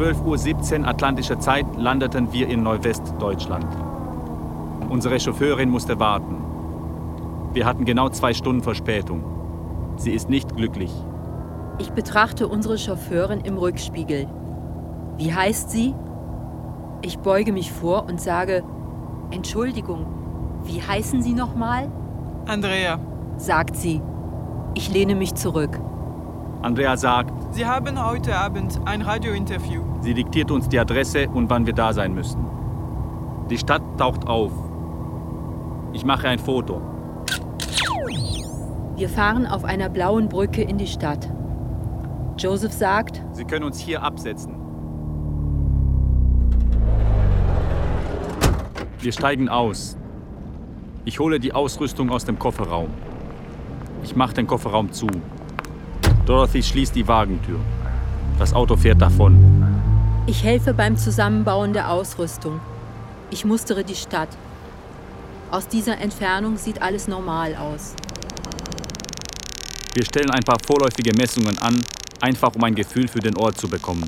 12:17 Uhr atlantischer Zeit landeten wir in Neuwestdeutschland. Unsere Chauffeurin musste warten. Wir hatten genau 2 Stunden Verspätung. Sie ist nicht glücklich. Ich betrachte unsere Chauffeurin im Rückspiegel. Wie heißt sie? Ich beuge mich vor und sage, Entschuldigung, wie heißen Sie nochmal? Andrea, sagt sie. Ich lehne mich zurück. Andrea sagt, Sie haben heute Abend ein Radiointerview. Sie diktiert uns die Adresse und wann wir da sein müssen. Die Stadt taucht auf. Ich mache ein Foto. Wir fahren auf einer blauen Brücke in die Stadt. Joseph sagt, Sie können uns hier absetzen. Wir steigen aus. Ich hole die Ausrüstung aus dem Kofferraum. Ich mache den Kofferraum zu. Dorothy schließt die Wagentür. Das Auto fährt davon. Ich helfe beim Zusammenbauen der Ausrüstung. Ich mustere die Stadt. Aus dieser Entfernung sieht alles normal aus. Wir stellen ein paar vorläufige Messungen an, einfach um ein Gefühl für den Ort zu bekommen.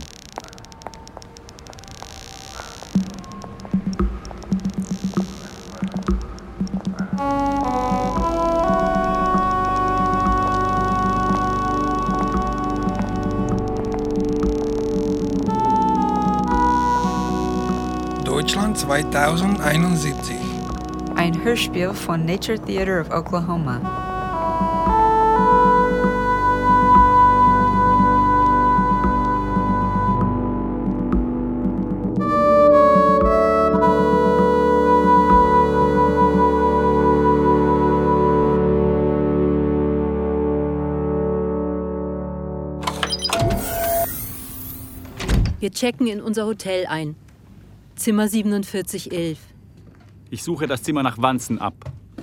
Deutschland 2071. Ein Hörspiel von Nature Theater of Oklahoma. Wir checken in unser Hotel ein. Zimmer 4711. Ich suche das Zimmer nach Wanzen ab.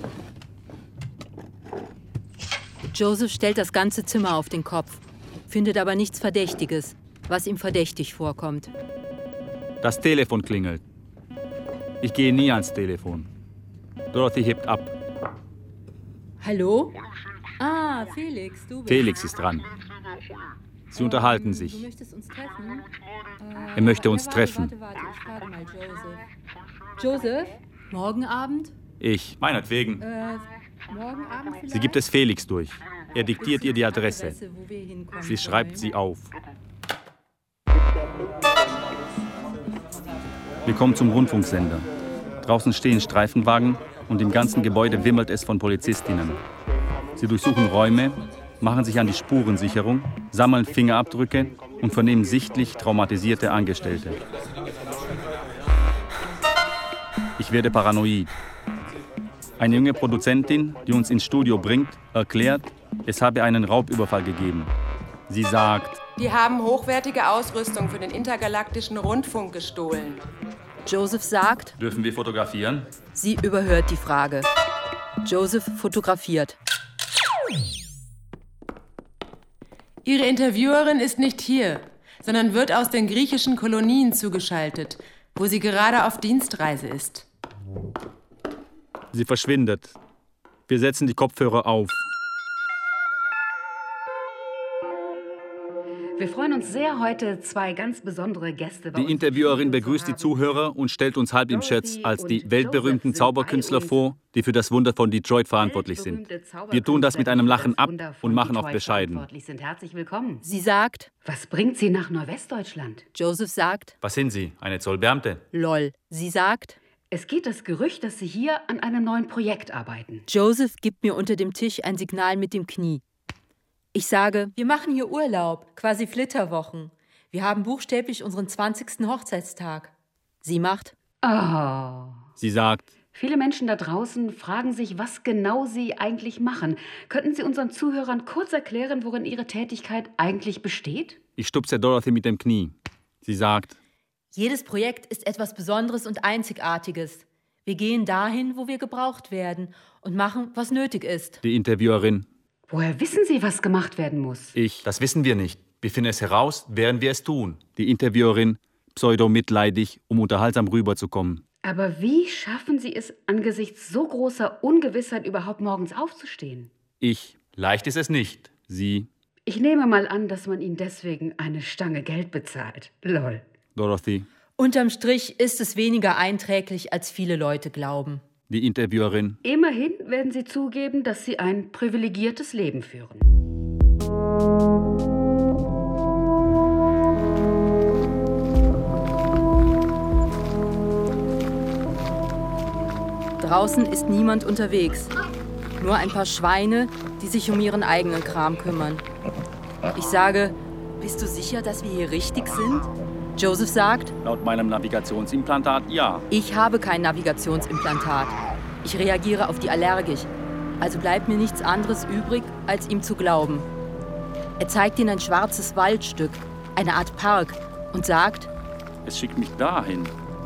Joseph stellt das ganze Zimmer auf den Kopf, findet aber nichts Verdächtiges, was ihm verdächtig vorkommt. Das Telefon klingelt. Ich gehe nie ans Telefon. Dorothy hebt ab. Hallo? Ah, Felix, du bist... Felix ist dran. Sie unterhalten sich. Du möchtest uns treffen? Er möchte uns treffen. Warte, ich frage mal Joseph. Joseph? Morgen Abend? Ich, meinetwegen. Morgen Abend vielleicht? Sie gibt es Felix durch. Er diktiert ihr die Adresse. Wo wir hinkommen Sie schreibt wollen. sie auf. Wir kommen zum Rundfunksender. Draußen stehen Streifenwagen und im ganzen Gebäude wimmelt es von Polizistinnen. Sie durchsuchen Räume, machen sich an die Spurensicherung, sammeln Fingerabdrücke und vernehmen sichtlich traumatisierte Angestellte. Ich werde paranoid. Eine junge Produzentin, die uns ins Studio bringt, erklärt, es habe einen Raubüberfall gegeben. Sie sagt, die haben hochwertige Ausrüstung für den intergalaktischen Rundfunk gestohlen. Joseph sagt, dürfen wir fotografieren? Sie überhört die Frage. Joseph fotografiert. Ihre Interviewerin ist nicht hier, sondern wird aus den griechischen Kolonien zugeschaltet, wo sie gerade auf Dienstreise ist. Sie verschwindet. Wir setzen die Kopfhörer auf. Wir freuen uns sehr, heute 2 ganz besondere Gäste bei uns. Die Interviewerin begrüßt die Zuhörer und stellt uns halb im Scherz als die weltberühmten Zauberkünstler vor, die für das Wunder von Detroit verantwortlich sind. Wir tun das mit einem Lachen ab und machen auch bescheiden. Herzlich willkommen. Sie sagt, was bringt Sie nach Neuwestdeutschland? Joseph sagt, was sind Sie, eine Zollbeamte? Lol. Sie sagt, es geht das Gerücht, dass Sie hier an einem neuen Projekt arbeiten. Joseph gibt mir unter dem Tisch ein Signal mit dem Knie. Ich sage, wir machen hier Urlaub, quasi Flitterwochen. Wir haben buchstäblich unseren 20. Hochzeitstag. Sie macht, oh. Sie sagt, viele Menschen da draußen fragen sich, was genau Sie eigentlich machen. Könnten Sie unseren Zuhörern kurz erklären, worin Ihre Tätigkeit eigentlich besteht? Ich stupse Dorothy mit dem Knie. Sie sagt, jedes Projekt ist etwas Besonderes und Einzigartiges. Wir gehen dahin, wo wir gebraucht werden und machen, was nötig ist. Die Interviewerin, woher wissen Sie, was gemacht werden muss? Ich, das wissen wir nicht. Wir finden es heraus, während wir es tun. Die Interviewerin, pseudo-mitleidig, um unterhaltsam rüberzukommen. Aber wie schaffen Sie es, angesichts so großer Ungewissheit überhaupt morgens aufzustehen? Ich, leicht ist es nicht. Sie, ich nehme mal an, dass man Ihnen deswegen eine Stange Geld bezahlt. Lol. Dorothy. Unterm Strich ist es weniger einträglich, als viele Leute glauben. Die Interviewerin. Immerhin werden Sie zugeben, dass Sie ein privilegiertes Leben führen. Draußen ist niemand unterwegs. Nur ein paar Schweine, die sich um ihren eigenen Kram kümmern. Ich sage, bist du sicher, dass wir hier richtig sind? Joseph sagt, Laut meinem Navigationsimplantat ja. ich habe kein Navigationsimplantat. Ich reagiere auf die allergisch. Also bleibt mir nichts anderes übrig, als ihm zu glauben. Er zeigt ihnen ein schwarzes Waldstück, eine Art Park, und sagt, Es schickt mich dahin.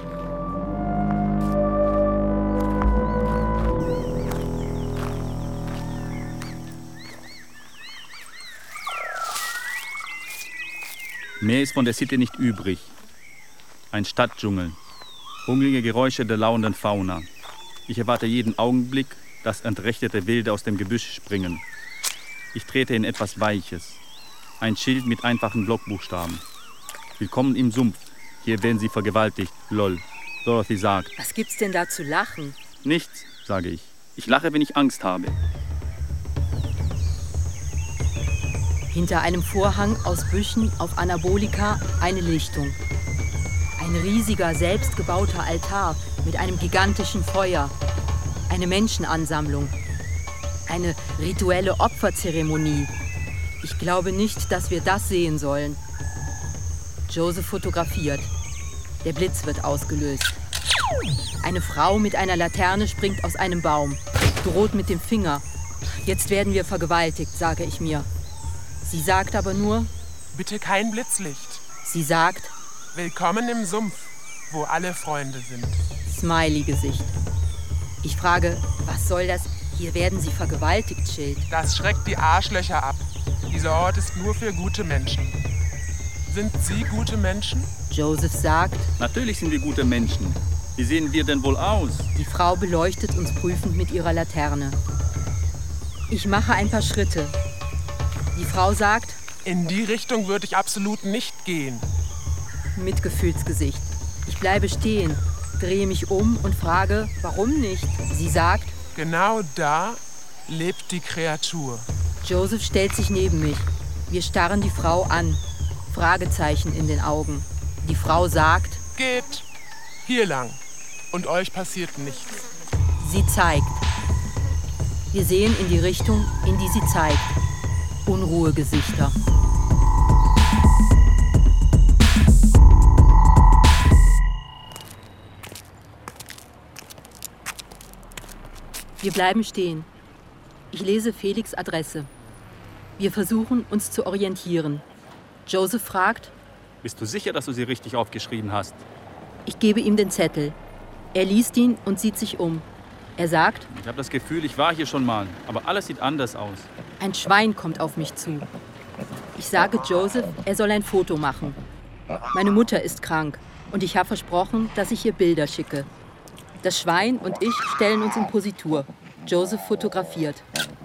Mehr ist von der City nicht übrig. Ein Stadtdschungel. Hungrige Geräusche der lauernden Fauna. Ich erwarte jeden Augenblick, dass entrechtete Wilde aus dem Gebüsch springen. Ich trete in etwas Weiches. Ein Schild mit einfachen Blockbuchstaben. Willkommen im Sumpf. Hier werden Sie vergewaltigt. Lol. Dorothy sagt. was gibt's denn da zu lachen? Nichts, sage ich. Ich lache, wenn ich Angst habe. Hinter einem Vorhang aus Büschen auf Anabolika eine Lichtung. Ein riesiger, selbstgebauter Altar mit einem gigantischen Feuer. Eine Menschenansammlung. Eine rituelle Opferzeremonie. Ich glaube nicht, dass wir das sehen sollen. Joseph fotografiert. Der Blitz wird ausgelöst. Eine Frau mit einer Laterne springt aus einem Baum, droht mit dem Finger. Jetzt werden wir vergewaltigt, sage ich mir. Sie sagt aber nur, Bitte kein Blitzlicht. sie sagt, Willkommen im Sumpf, wo alle Freunde sind. Smiley-Gesicht. Ich frage, was soll das? Hier werden sie vergewaltigt, Schild. Das schreckt die Arschlöcher ab. Dieser Ort ist nur für gute Menschen. Sind Sie gute Menschen? Joseph sagt, Natürlich sind wir gute Menschen. Wie sehen wir denn wohl aus? die Frau beleuchtet uns prüfend mit ihrer Laterne. Ich mache ein paar Schritte. Die Frau sagt, In die Richtung würde ich absolut nicht gehen. mit Gefühlsgesicht. Ich bleibe stehen, drehe mich um und frage, warum nicht? Sie sagt, Genau da lebt die Kreatur. Joseph stellt sich neben mich. Wir starren die Frau an. Fragezeichen in den Augen. Die Frau sagt, Geht hier lang und euch passiert nichts. sie zeigt. Wir sehen in die Richtung, in die sie zeigt. Unruhegesichter. Wir bleiben stehen. Ich lese Felix' Adresse. Wir versuchen, uns zu orientieren. Joseph fragt, Bist du sicher, dass du sie richtig aufgeschrieben hast? ich gebe ihm den Zettel. Er liest ihn und sieht sich um. Er sagt, Ich habe das Gefühl, ich war hier schon mal, aber alles sieht anders aus. ein Schwein kommt auf mich zu. Ich sage Joseph, er soll ein Foto machen. Meine Mutter ist krank und ich habe versprochen, dass ich ihr Bilder schicke. Das Schwein und ich stellen uns in Positur. Joseph fotografiert.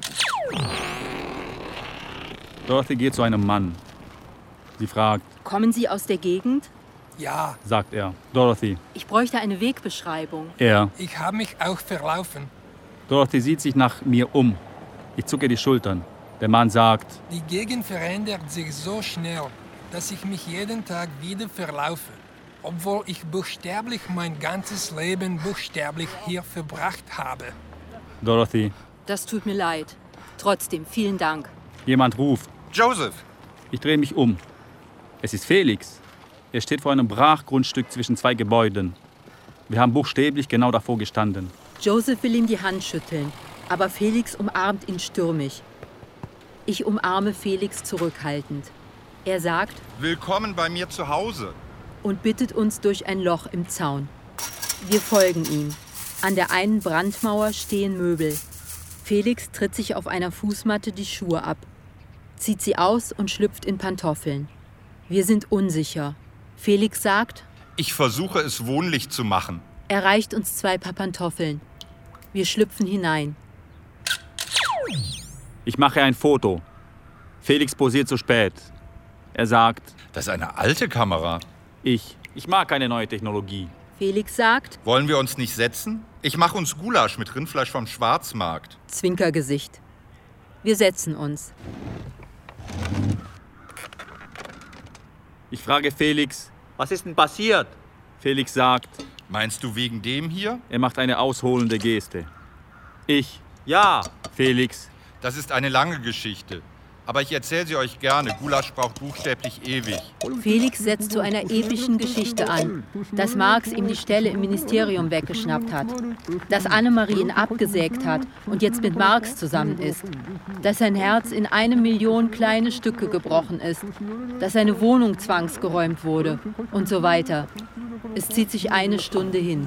Dorothy geht zu einem Mann. Sie fragt, Kommen Sie aus der Gegend? Ja, sagt er. Dorothy. Ich bräuchte eine Wegbeschreibung. Er. ich habe mich auch verlaufen. Dorothy sieht sich nach mir um. Ich zucke die Schultern. Der Mann sagt, Die Gegend verändert sich so schnell, dass ich mich jeden Tag wieder verlaufe. Obwohl ich buchstäblich mein ganzes Leben buchstäblich hier verbracht habe. Dorothy. Das tut mir leid. Trotzdem, vielen Dank. Jemand ruft. Joseph! Ich drehe mich um. Es ist Felix. Er steht vor einem Brachgrundstück zwischen zwei Gebäuden. Wir haben buchstäblich genau davor gestanden. Joseph will ihm die Hand schütteln, aber Felix umarmt ihn stürmisch. Ich umarme Felix zurückhaltend. Er sagt Willkommen bei mir zu Hause. und bittet uns durch ein Loch im Zaun. Wir folgen ihm. An der einen Brandmauer stehen Möbel. Felix tritt sich auf einer Fußmatte die Schuhe ab, zieht sie aus und schlüpft in Pantoffeln. Wir sind unsicher. Felix sagt, Ich versuche es wohnlich zu machen. er reicht uns 2 Paar Pantoffeln. Wir schlüpfen hinein. Ich mache ein Foto. Felix posiert zu spät. Er sagt, Das ist eine alte Kamera. ich. Ich mag keine neue Technologie. Felix sagt, Wollen wir uns nicht setzen? Ich mache uns Gulasch mit Rindfleisch vom Schwarzmarkt. Zwinkergesicht. Wir setzen uns. Ich frage Felix. Was ist denn passiert? Felix sagt, Meinst du wegen dem hier? er macht eine ausholende Geste. Ich, Ja, Felix, Das ist eine lange Geschichte. Aber ich erzähle sie euch gerne. Gulasch braucht buchstäblich ewig. Felix setzt zu einer epischen Geschichte an, dass Marx ihm die Stelle im Ministerium weggeschnappt hat, dass Annemarie ihn abgesägt hat und jetzt mit Marx zusammen ist, dass sein Herz in 1 Million kleine Stücke gebrochen ist, dass seine Wohnung zwangsgeräumt wurde und so weiter. Es zieht sich 1 Stunde hin.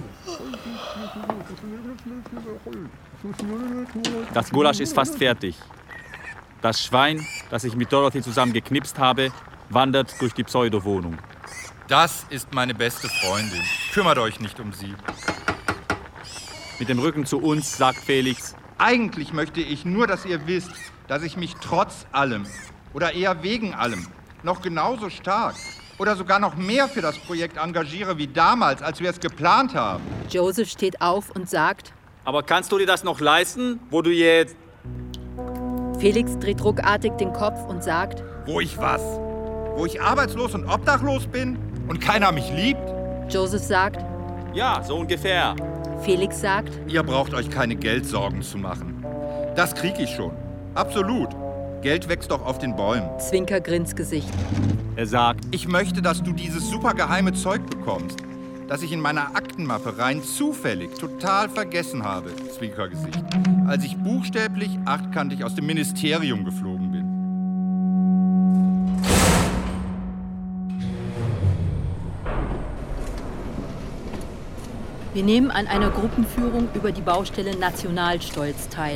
das Gulasch ist fast fertig. Das Schwein, das ich mit Dorothy zusammen geknipst habe, wandert durch die Pseudowohnung. Das ist meine beste Freundin. Kümmert euch nicht um sie. Mit dem Rücken zu uns sagt Felix, Eigentlich möchte ich nur, dass ihr wisst, dass ich mich trotz allem oder eher wegen allem noch genauso stark oder sogar noch mehr für das Projekt engagiere wie damals, als wir es geplant haben. Joseph steht auf und sagt, aber kannst du dir das noch leisten, wo du jetzt... Felix dreht ruckartig den Kopf und sagt, Wo ich was? Wo ich arbeitslos und obdachlos bin und keiner mich liebt? Joseph sagt, Ja, so ungefähr. Felix sagt, Ihr braucht euch keine Geldsorgen zu machen. Das krieg ich schon. Absolut. Geld wächst doch auf den Bäumen. Zwinker-Grinsgesicht. Er sagt, Ich möchte, dass du dieses supergeheime Zeug bekommst, das ich in meiner Aktenmappe rein zufällig total vergessen habe, Zwinkergesicht, als ich buchstäblich achtkantig aus dem Ministerium geflogen bin. Wir nehmen an einer Gruppenführung über die Baustelle Nationalstolz teil.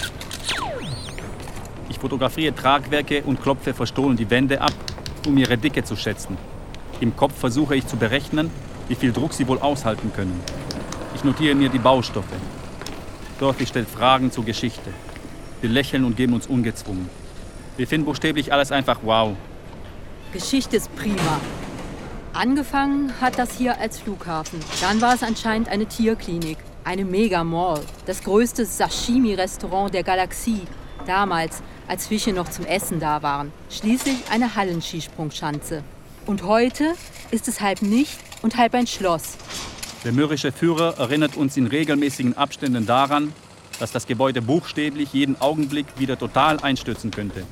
ich fotografiere Tragwerke und klopfe verstohlen die Wände ab, um ihre Dicke zu schätzen. Im Kopf versuche ich zu berechnen, wie viel Druck sie wohl aushalten können. Ich notiere mir die Baustoffe. Dorothy stellt Fragen zur Geschichte. Wir lächeln und geben uns ungezwungen. Wir finden buchstäblich alles einfach wow. Geschichte ist prima. Angefangen hat das hier als Flughafen. Dann war es anscheinend eine Tierklinik, eine Mega-Mall, das größte Sashimi-Restaurant der Galaxie. Damals, als Fische noch zum Essen da waren. Schließlich eine Hallenskisprungschanze. Und heute ist es halb nicht und halb ein Schloss. Der mürrische Führer erinnert uns in regelmäßigen Abständen daran, dass das Gebäude buchstäblich jeden Augenblick wieder total einstürzen könnte.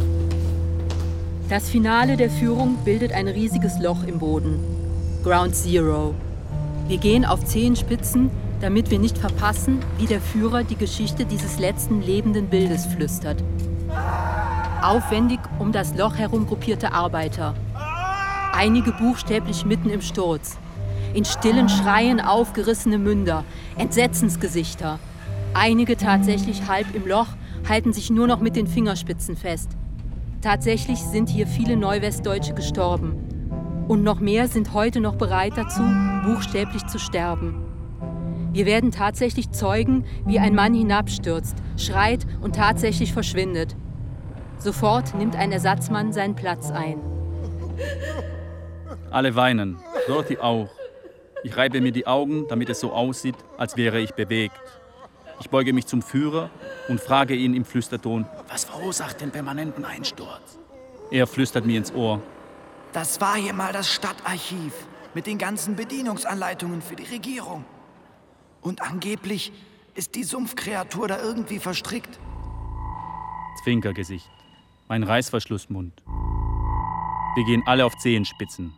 Das Finale der Führung bildet ein riesiges Loch im Boden. Ground Zero. Wir gehen auf Zehenspitzen, damit wir nicht verpassen, wie der Führer die Geschichte dieses letzten lebenden Bildes flüstert. Aufwendig um das Loch herum gruppierte Arbeiter. Einige buchstäblich mitten im Sturz. In stillen Schreien aufgerissene Münder, Entsetzensgesichter. Einige tatsächlich halb im Loch, halten sich nur noch mit den Fingerspitzen fest. Tatsächlich sind hier viele Neuwestdeutsche gestorben. Und noch mehr sind heute noch bereit dazu, buchstäblich zu sterben. Wir werden tatsächlich Zeugen, wie ein Mann hinabstürzt, schreit und tatsächlich verschwindet. Sofort nimmt ein Ersatzmann seinen Platz ein. Alle weinen, Dorothy auch. Ich reibe mir die Augen, damit es so aussieht, als wäre ich bewegt. Ich beuge mich zum Führer und frage ihn im Flüsterton, was verursacht den permanenten Einsturz? Er flüstert mir ins Ohr. Das war hier mal das Stadtarchiv mit den ganzen Bedienungsanleitungen für die Regierung. Und angeblich ist die Sumpfkreatur da irgendwie verstrickt. Zwinkergesicht, mein Reißverschlussmund. Wir gehen alle auf Zehenspitzen.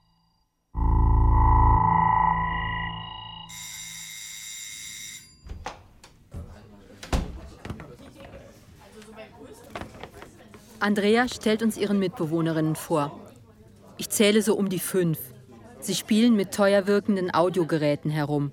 Andrea stellt uns ihren Mitbewohnerinnen vor. Ich zähle so um die 5. Sie spielen mit teuer wirkenden Audiogeräten herum.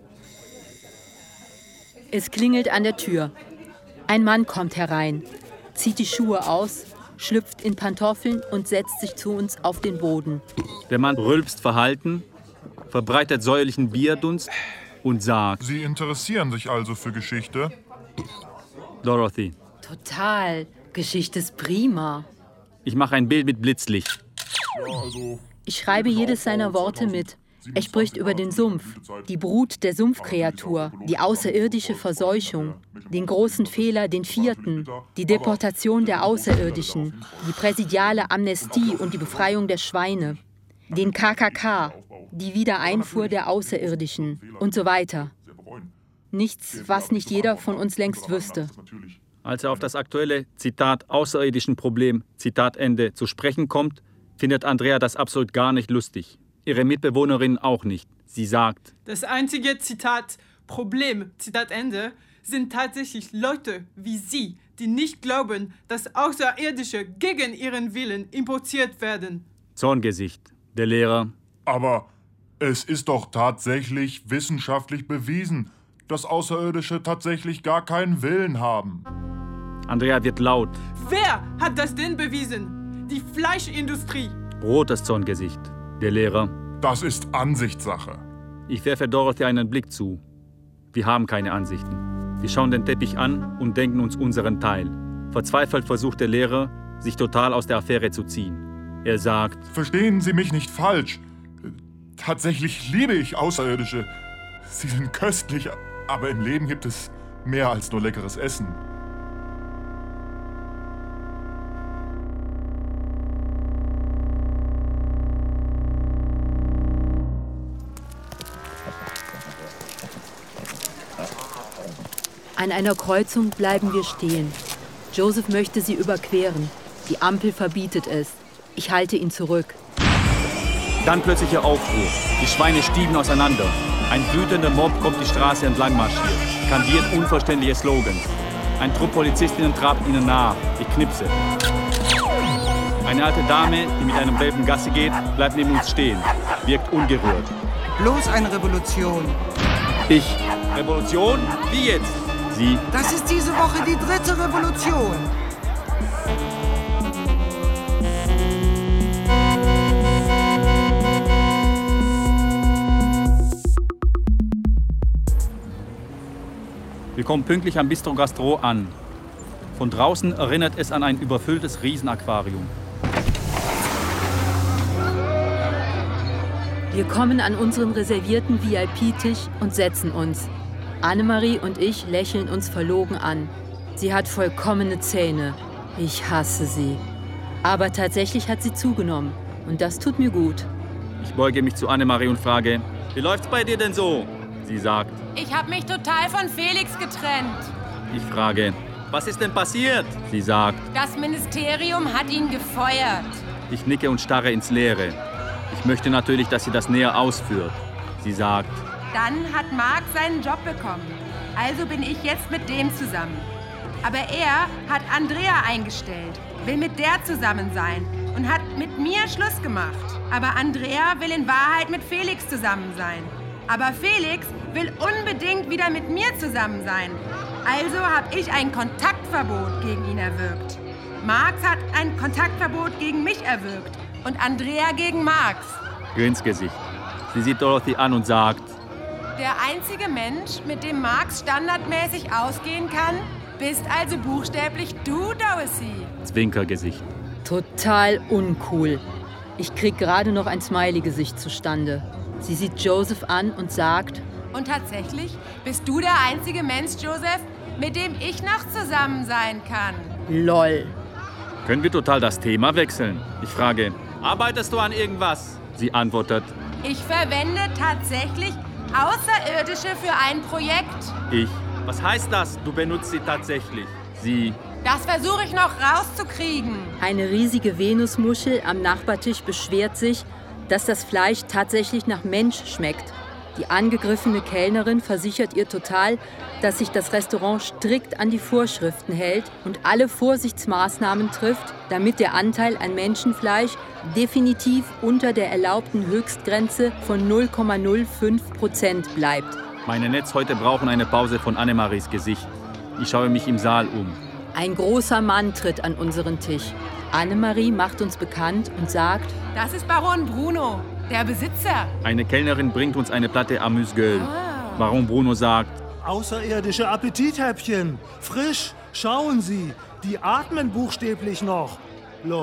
Es klingelt an der Tür. Ein Mann kommt herein, zieht die Schuhe aus, schlüpft in Pantoffeln und setzt sich zu uns auf den Boden. Der Mann rülpst verhalten, verbreitet säuerlichen Bierdunst und sagt: Sie interessieren sich also für Geschichte? Dorothy. Total. Geschichte ist prima. Ich mache ein Bild mit Blitzlicht. Ja, also Ich schreibe jedes seiner Worte mit. Er spricht über den Sumpf, die Brut der Sumpfkreatur, die außerirdische Verseuchung, den großen Fehler, den 4., die Deportation der Außerirdischen, die präsidiale Amnestie und die Befreiung der Schweine, den KKK, die Wiedereinfuhr der Außerirdischen und so weiter. Nichts, was nicht jeder von uns längst wüsste. Als er auf das aktuelle, Zitat, außerirdischen Problem, Zitat Ende, zu sprechen kommt, findet Andrea das absolut gar nicht lustig. Ihre Mitbewohnerin auch nicht. Sie sagt: Das einzige, Zitat, Problem, Zitat Ende, sind tatsächlich Leute wie Sie, die nicht glauben, dass Außerirdische gegen ihren Willen importiert werden. Zorngesicht. Der Lehrer: Aber es ist doch tatsächlich wissenschaftlich bewiesen, dass Außerirdische tatsächlich gar keinen Willen haben. Andrea wird laut. Wer hat das denn bewiesen? Die Fleischindustrie. Rotes Zorngesicht. Der Lehrer: Das ist Ansichtssache. Ich werfe Dorothy einen Blick zu. Wir haben keine Ansichten. Wir schauen den Teppich an und denken uns unseren Teil. Verzweifelt versucht der Lehrer, sich total aus der Affäre zu ziehen. Er sagt: Verstehen Sie mich nicht falsch. Tatsächlich liebe ich Außerirdische. Sie sind köstlich, aber im Leben gibt es mehr als nur leckeres Essen. An einer Kreuzung bleiben wir stehen. Joseph möchte sie überqueren. Die Ampel verbietet es. Ich halte ihn zurück. Dann plötzlicher Aufruhr. Die Schweine stieben auseinander. Ein wütender Mob kommt die Straße entlang marschiert, kandiert unverständliche Slogans. Ein Trupp Polizistinnen trabt ihnen nach. Ich knipse. Eine alte Dame, die mit einem Welpen Gassi geht, bleibt neben uns stehen. Wirkt ungerührt. Bloß eine Revolution. Ich. Revolution? Wie jetzt? Sie. Das ist diese Woche die 3. Revolution. Wir kommen pünktlich am Bistro Gastro an. Von draußen erinnert es an ein überfülltes Riesenaquarium. Wir kommen an unseren reservierten VIP-Tisch und setzen uns. Annemarie und ich lächeln uns verlogen an. Sie hat vollkommene Zähne. Ich hasse sie. Aber tatsächlich hat sie zugenommen. Und das tut mir gut. Ich beuge mich zu Annemarie und frage: Wie läuft's bei dir denn so? Sie sagt: Ich habe mich total von Felix getrennt. Ich frage: Was ist denn passiert? Sie sagt: Das Ministerium hat ihn gefeuert. Ich nicke und starre ins Leere. Ich möchte natürlich, dass sie das näher ausführt. Sie sagt: Dann hat Mark seinen Job bekommen. Also bin ich jetzt mit dem zusammen. Aber er hat Andrea eingestellt, will mit der zusammen sein und hat mit mir Schluss gemacht. Aber Andrea will in Wahrheit mit Felix zusammen sein. Aber Felix will unbedingt wieder mit mir zusammen sein. Also habe ich ein Kontaktverbot gegen ihn erwirkt. Marx hat ein Kontaktverbot gegen mich erwirkt und Andrea gegen Marx. Grinsgesicht. Sie sieht Dorothy an und sagt: Der einzige Mensch, mit dem Marx standardmäßig ausgehen kann, bist also buchstäblich du, Dorothy. Zwinkergesicht. Total uncool. Ich krieg gerade noch ein Smiley-Gesicht zustande. Sie sieht Joseph an und sagt: Und tatsächlich bist du der einzige Mensch, Joseph, mit dem ich noch zusammen sein kann. LOL. Können wir total das Thema wechseln? Ich frage: Arbeitest du an irgendwas? Sie antwortet: Ich verwende tatsächlich Außerirdische für ein Projekt. Ich: Was heißt das, du benutzt sie tatsächlich? Sie: Das versuche ich noch rauszukriegen. Eine riesige Venusmuschel am Nachbartisch beschwert sich, dass das Fleisch tatsächlich nach Mensch schmeckt. Die angegriffene Kellnerin versichert ihr total, dass sich das Restaurant strikt an die Vorschriften hält und alle Vorsichtsmaßnahmen trifft, damit der Anteil an Menschenfleisch definitiv unter der erlaubten Höchstgrenze von 0,05% bleibt. Meine Netzhäute brauchen eine Pause von Annemaries Gesicht. Ich schaue mich im Saal um. Ein großer Mann tritt an unseren Tisch. Annemarie macht uns bekannt und sagt: Das ist Baron Bruno, der Besitzer. Eine Kellnerin bringt uns eine Platte Amüsgueule. Baron Bruno sagt: Außerirdische Appetithäppchen. Frisch, schauen Sie, die atmen buchstäblich noch. Lol.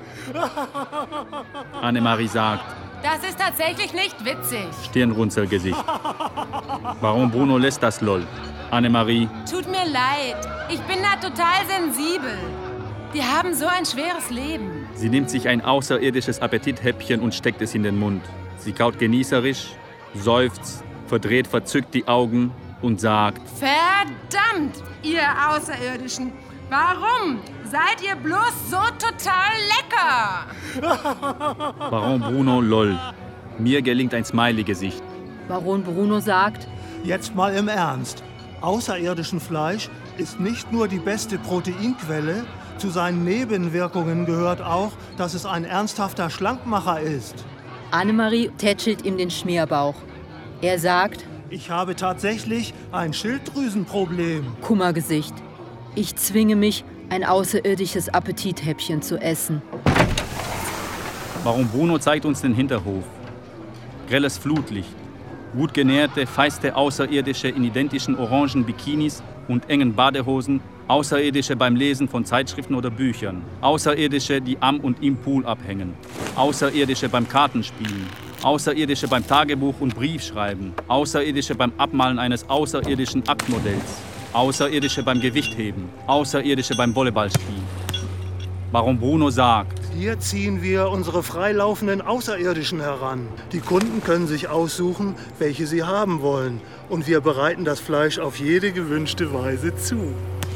Annemarie sagt, Das ist tatsächlich nicht witzig. Stirnrunzelgesicht. Baron Bruno lässt das LOL. Annemarie, Tut mir leid. Ich bin da total sensibel. Die haben so ein schweres Leben. sie nimmt sich ein außerirdisches Appetithäppchen und steckt es in den Mund. Sie kaut genießerisch, seufzt, verdreht verzückt die Augen und sagt, Verdammt, ihr Außerirdischen. Warum seid ihr bloß so total lecker? Baron Bruno LOL. Mir gelingt ein Smiley-Gesicht. Baron Bruno sagt, Jetzt mal im Ernst. Außerirdischen Fleisch ist nicht nur die beste Proteinquelle, zu seinen Nebenwirkungen gehört auch, dass es ein ernsthafter Schlankmacher ist. Annemarie tätschelt ihm den Schmierbauch. Er sagt, Ich habe tatsächlich ein Schilddrüsenproblem. Kummergesicht. Ich zwinge mich, ein außerirdisches Appetithäppchen zu essen. Baron Bruno zeigt uns den Hinterhof. Grelles Flutlicht. Gut genährte, feiste Außerirdische in identischen orangen Bikinis und engen Badehosen. Außerirdische beim Lesen von Zeitschriften oder Büchern. Außerirdische, die am und im Pool abhängen. Außerirdische beim Kartenspielen. Außerirdische beim Tagebuch und Briefschreiben. Außerirdische beim Abmalen eines außerirdischen Aktmodells. Außerirdische beim Gewichtheben. Außerirdische beim Volleyballspielen. Baron Bruno sagt, Hier ziehen wir unsere freilaufenden Außerirdischen heran. Die Kunden können sich aussuchen, welche sie haben wollen. Und wir bereiten das Fleisch auf jede gewünschte Weise zu.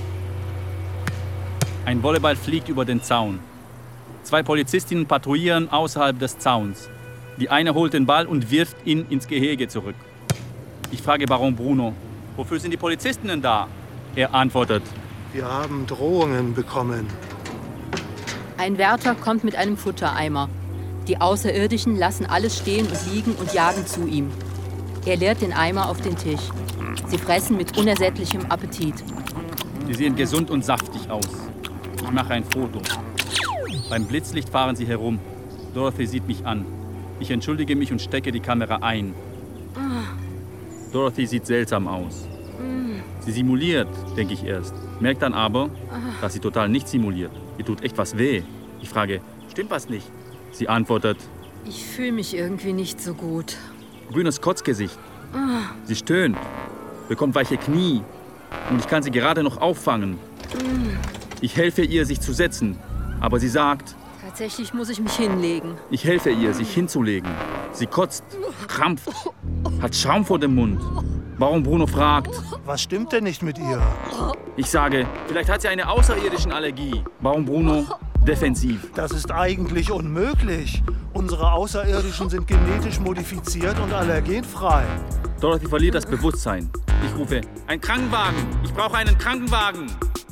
ein Volleyball fliegt über den Zaun. 2 Polizistinnen patrouillieren außerhalb des Zauns. Die eine holt den Ball und wirft ihn ins Gehege zurück. Ich frage Baron Bruno, wofür sind die Polizistinnen da? Er antwortet, Wir haben Drohungen bekommen. Ein Wärter kommt mit einem Futtereimer. Die Außerirdischen lassen alles stehen und liegen und jagen zu ihm. Er leert den Eimer auf den Tisch. Sie fressen mit unersättlichem Appetit. sie sehen gesund und saftig aus. Ich mache ein Foto. Beim Blitzlicht fahren sie herum. Dorothy sieht mich an. Ich entschuldige mich und stecke die Kamera ein. Dorothy sieht seltsam aus. Sie simuliert, denke ich erst. Merkt dann aber, dass sie total nicht simuliert. Ihr tut echt was weh. Ich frage, stimmt was nicht? Sie antwortet, Ich fühle mich irgendwie nicht so gut. grünes Kotzgesicht. Sie stöhnt, bekommt weiche Knie und ich kann sie gerade noch auffangen. Ich helfe ihr, sich zu setzen, aber sie sagt, Tatsächlich muss ich mich hinlegen. ich helfe ihr, sich hinzulegen. Sie kotzt, krampft, hat Schaum vor dem Mund. Baron Bruno fragt, Was stimmt denn nicht mit ihr? ich sage, vielleicht hat sie eine außerirdischen Allergie. Baron Bruno, defensiv. Das ist eigentlich unmöglich. Unsere Außerirdischen sind genetisch modifiziert und allergenfrei. Dorothy verliert das Bewusstsein. Ich rufe, ein Krankenwagen, ich brauche einen Krankenwagen.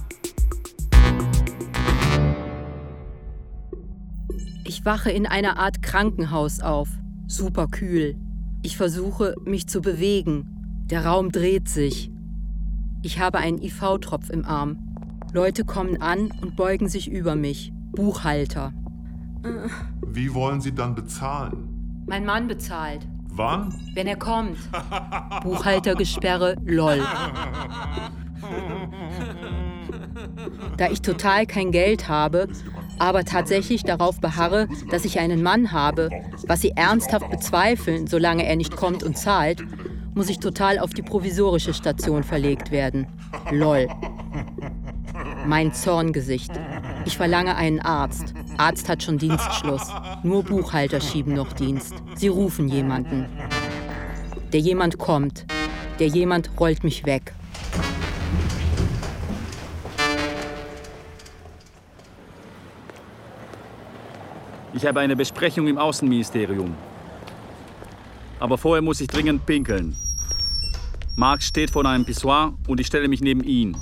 Ich wache in einer Art Krankenhaus auf. Super kühl. Ich versuche, mich zu bewegen. Der Raum dreht sich. Ich habe einen IV-Tropf im Arm. Leute kommen an und beugen sich über mich. Buchhalter. Wie wollen Sie dann bezahlen? Mein Mann bezahlt. Wann? Wenn er kommt. Buchhaltergesperre, lol. Da ich total kein Geld habe, aber tatsächlich darauf beharre, dass ich einen Mann habe, was sie ernsthaft bezweifeln, solange er nicht kommt und zahlt, muss ich total auf die provisorische Station verlegt werden. Lol. Mein Zorngesicht. Ich verlange einen Arzt. Arzt hat schon Dienstschluss. Nur Buchhalter schieben noch Dienst. Sie rufen jemanden. Der jemand kommt. Der jemand rollt mich weg. Ich habe eine Besprechung im Außenministerium. Aber vorher muss ich dringend pinkeln. Marx steht vor einem Pissoir und ich stelle mich neben ihn.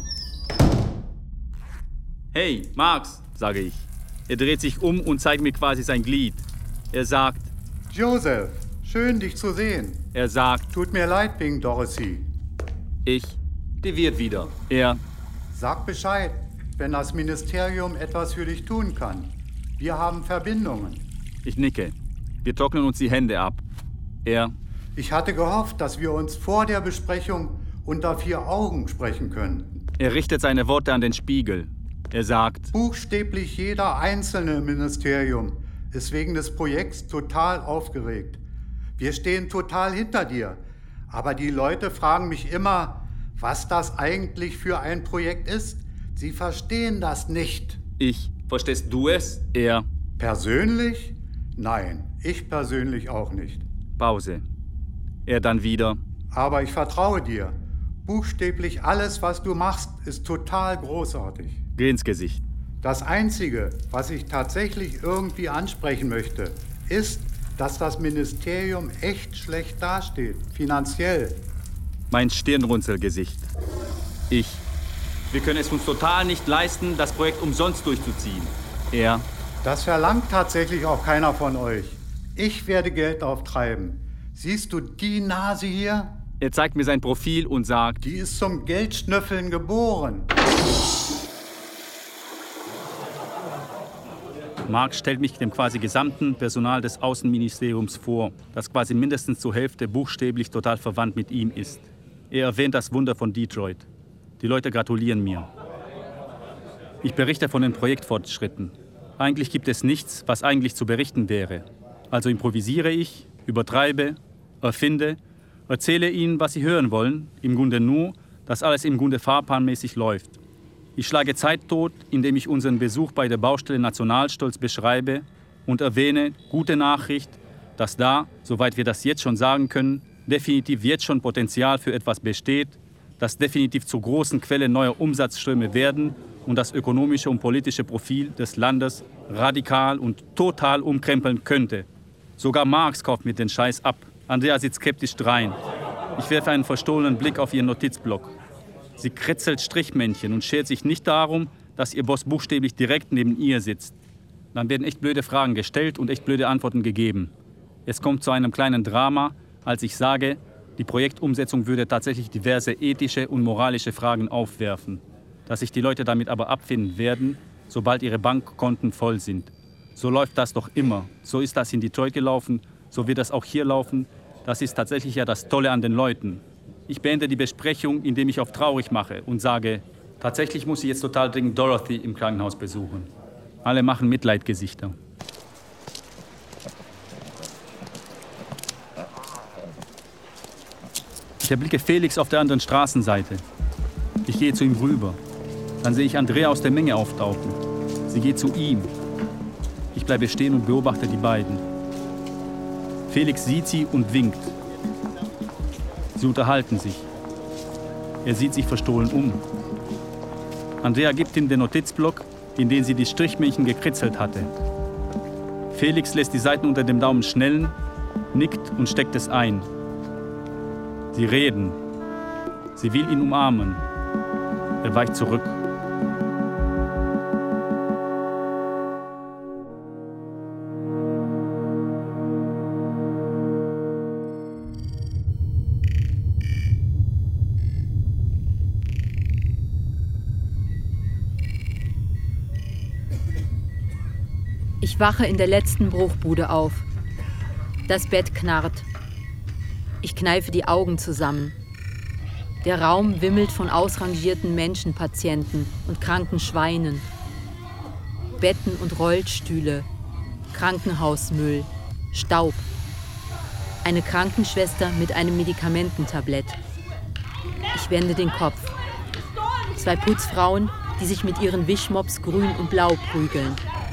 Hey, Marx, sage ich. Er dreht sich um und zeigt mir quasi sein Glied. Er sagt, Joseph, schön dich zu sehen. Er sagt, Tut mir leid wegen Dorothy. Ich, die wird wieder. Er, Sag Bescheid, wenn das Ministerium etwas für dich tun kann. Wir haben Verbindungen. ich nicke. Wir trocknen uns die Hände ab. Er, Ich hatte gehofft, dass wir uns vor der Besprechung unter 4 Augen sprechen können. er richtet seine Worte an den Spiegel. Er sagt: Buchstäblich jeder Einzelne im Ministerium ist wegen des Projekts total aufgeregt. Wir stehen total hinter dir. Aber die Leute fragen mich immer, was das eigentlich für ein Projekt ist. Sie verstehen das nicht. Ich. Verstehst du es? Er. Persönlich? Nein, ich persönlich auch nicht. Pause. Er dann wieder: Aber ich vertraue dir. Buchstäblich alles, was du machst, ist total großartig. Geh ins Gesicht. Das Einzige, was ich tatsächlich irgendwie ansprechen möchte, ist, dass das Ministerium echt schlecht dasteht, finanziell. Mein Stirnrunzelgesicht. Ich. Wir können es uns total nicht leisten, das Projekt umsonst durchzuziehen. Er. Das verlangt tatsächlich auch keiner von euch. Ich werde Geld auftreiben. Siehst du die Nase hier? Er zeigt mir sein Profil und sagt: Die ist zum Geldschnüffeln geboren. Mark stellt mich dem quasi gesamten Personal des Außenministeriums vor, das quasi mindestens zur Hälfte buchstäblich total verwandt mit ihm ist. Er erwähnt das Wunder von Detroit. Die Leute gratulieren mir. Ich berichte von den Projektfortschritten. Eigentlich gibt es nichts, was eigentlich zu berichten wäre. Also improvisiere ich, übertreibe, erfinde, erzähle ihnen, was sie hören wollen, im Grunde nur, dass alles im Grunde fahrplanmäßig läuft. Ich schlage Zeit tot, indem ich unseren Besuch bei der Baustelle Nationalstolz beschreibe und erwähne, gute Nachricht, dass da, soweit wir das jetzt schon sagen können, definitiv jetzt schon Potenzial für etwas besteht, das definitiv zur großen Quelle neuer Umsatzströme werden und das ökonomische und politische Profil des Landes radikal und total umkrempeln könnte. Sogar Marx kauft mir den Scheiß ab. Andrea sieht skeptisch drein. Ich werfe einen verstohlenen Blick auf ihren Notizblock. Sie kritzelt Strichmännchen und schert sich nicht darum, dass ihr Boss buchstäblich direkt neben ihr sitzt. Dann werden echt blöde Fragen gestellt und echt blöde Antworten gegeben. Es kommt zu einem kleinen Drama, als ich sage, die Projektumsetzung würde tatsächlich diverse ethische und moralische Fragen aufwerfen. Dass sich die Leute damit aber abfinden werden, sobald ihre Bankkonten voll sind. So läuft das doch immer. So ist das in Detroit gelaufen, so wird das auch hier laufen. Das ist tatsächlich ja das Tolle an den Leuten. Ich beende die Besprechung, indem ich auf traurig mache und sage, tatsächlich muss ich jetzt total dringend Dorothy im Krankenhaus besuchen. Alle machen Mitleidgesichter. Ich erblicke Felix auf der anderen Straßenseite. Ich gehe zu ihm rüber. Dann sehe ich Andrea aus der Menge auftauchen. Sie geht zu ihm. Ich bleibe stehen und beobachte die beiden. Felix sieht sie und winkt. Sie unterhalten sich. Er sieht sich verstohlen um. Andrea gibt ihm den Notizblock, in den sie die Strichmännchen gekritzelt hatte. Felix lässt die Seiten unter dem Daumen schnellen, nickt und steckt es ein. Sie reden. Sie will ihn umarmen. Er weicht zurück. Ich wache in der letzten Bruchbude auf. Das Bett knarrt. Ich kneife die Augen zusammen. Der Raum wimmelt von ausrangierten Menschenpatienten und kranken Schweinen. Betten und Rollstühle, Krankenhausmüll, Staub. Eine Krankenschwester mit einem Medikamententablett. Ich wende den Kopf. 2 Putzfrauen, die sich mit ihren Wischmops grün und blau prügeln.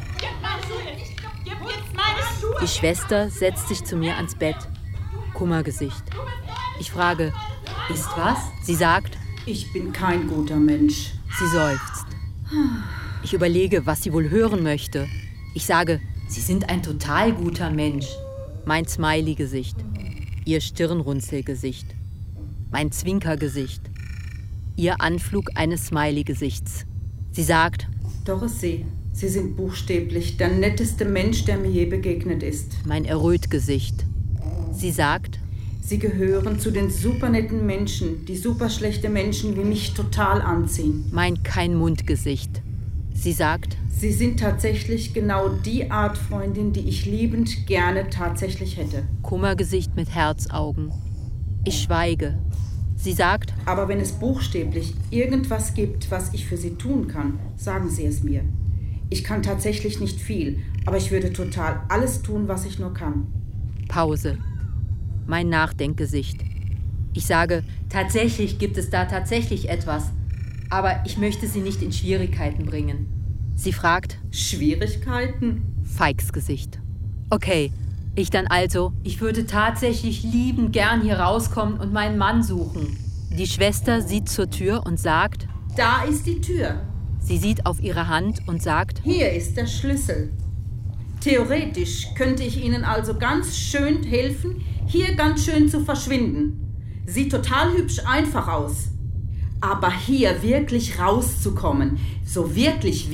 Die Schwester setzt sich zu mir ans Bett. Kummergesicht. Ich frage, ist was? Sie sagt, ich bin kein guter Mensch. Sie seufzt. Ich überlege, was sie wohl hören möchte. Ich sage, Sie sind ein total guter Mensch. Mein Smiley-Gesicht. Ihr Stirnrunzelgesicht. Mein Zwinkergesicht. Ihr Anflug eines Smiley-Gesichts. Sie sagt, Dorothy, Sie sind buchstäblich der netteste Mensch, der mir je begegnet ist. Mein Errötgesicht. Sie sagt, Sie gehören zu den supernetten Menschen, die superschlechte Menschen wie mich total anziehen. Mein Kein-Mund-Gesicht. Sie sagt, Sie sind tatsächlich genau die Art Freundin, die ich liebend gerne tatsächlich hätte. Kummergesicht mit Herzaugen. Ich schweige. Sie sagt, aber wenn es buchstäblich irgendwas gibt, was ich für Sie tun kann, sagen Sie es mir. Ich kann tatsächlich nicht viel, aber ich würde total alles tun, was ich nur kann. Pause. Mein Nachdenkgesicht. Ich sage, tatsächlich gibt es da tatsächlich etwas, aber ich möchte Sie nicht in Schwierigkeiten bringen. Sie fragt, Schwierigkeiten? Feigsgesicht. Okay, ich dann also, ich würde tatsächlich liebend gern hier rauskommen und meinen Mann suchen. Die Schwester sieht zur Tür und sagt, da ist die Tür. Sie sieht auf ihre Hand und sagt, hier ist der Schlüssel. Theoretisch könnte ich Ihnen also ganz schön helfen, hier ganz schön zu verschwinden. Sieht total hübsch einfach aus. Aber hier wirklich rauszukommen, so wirklich,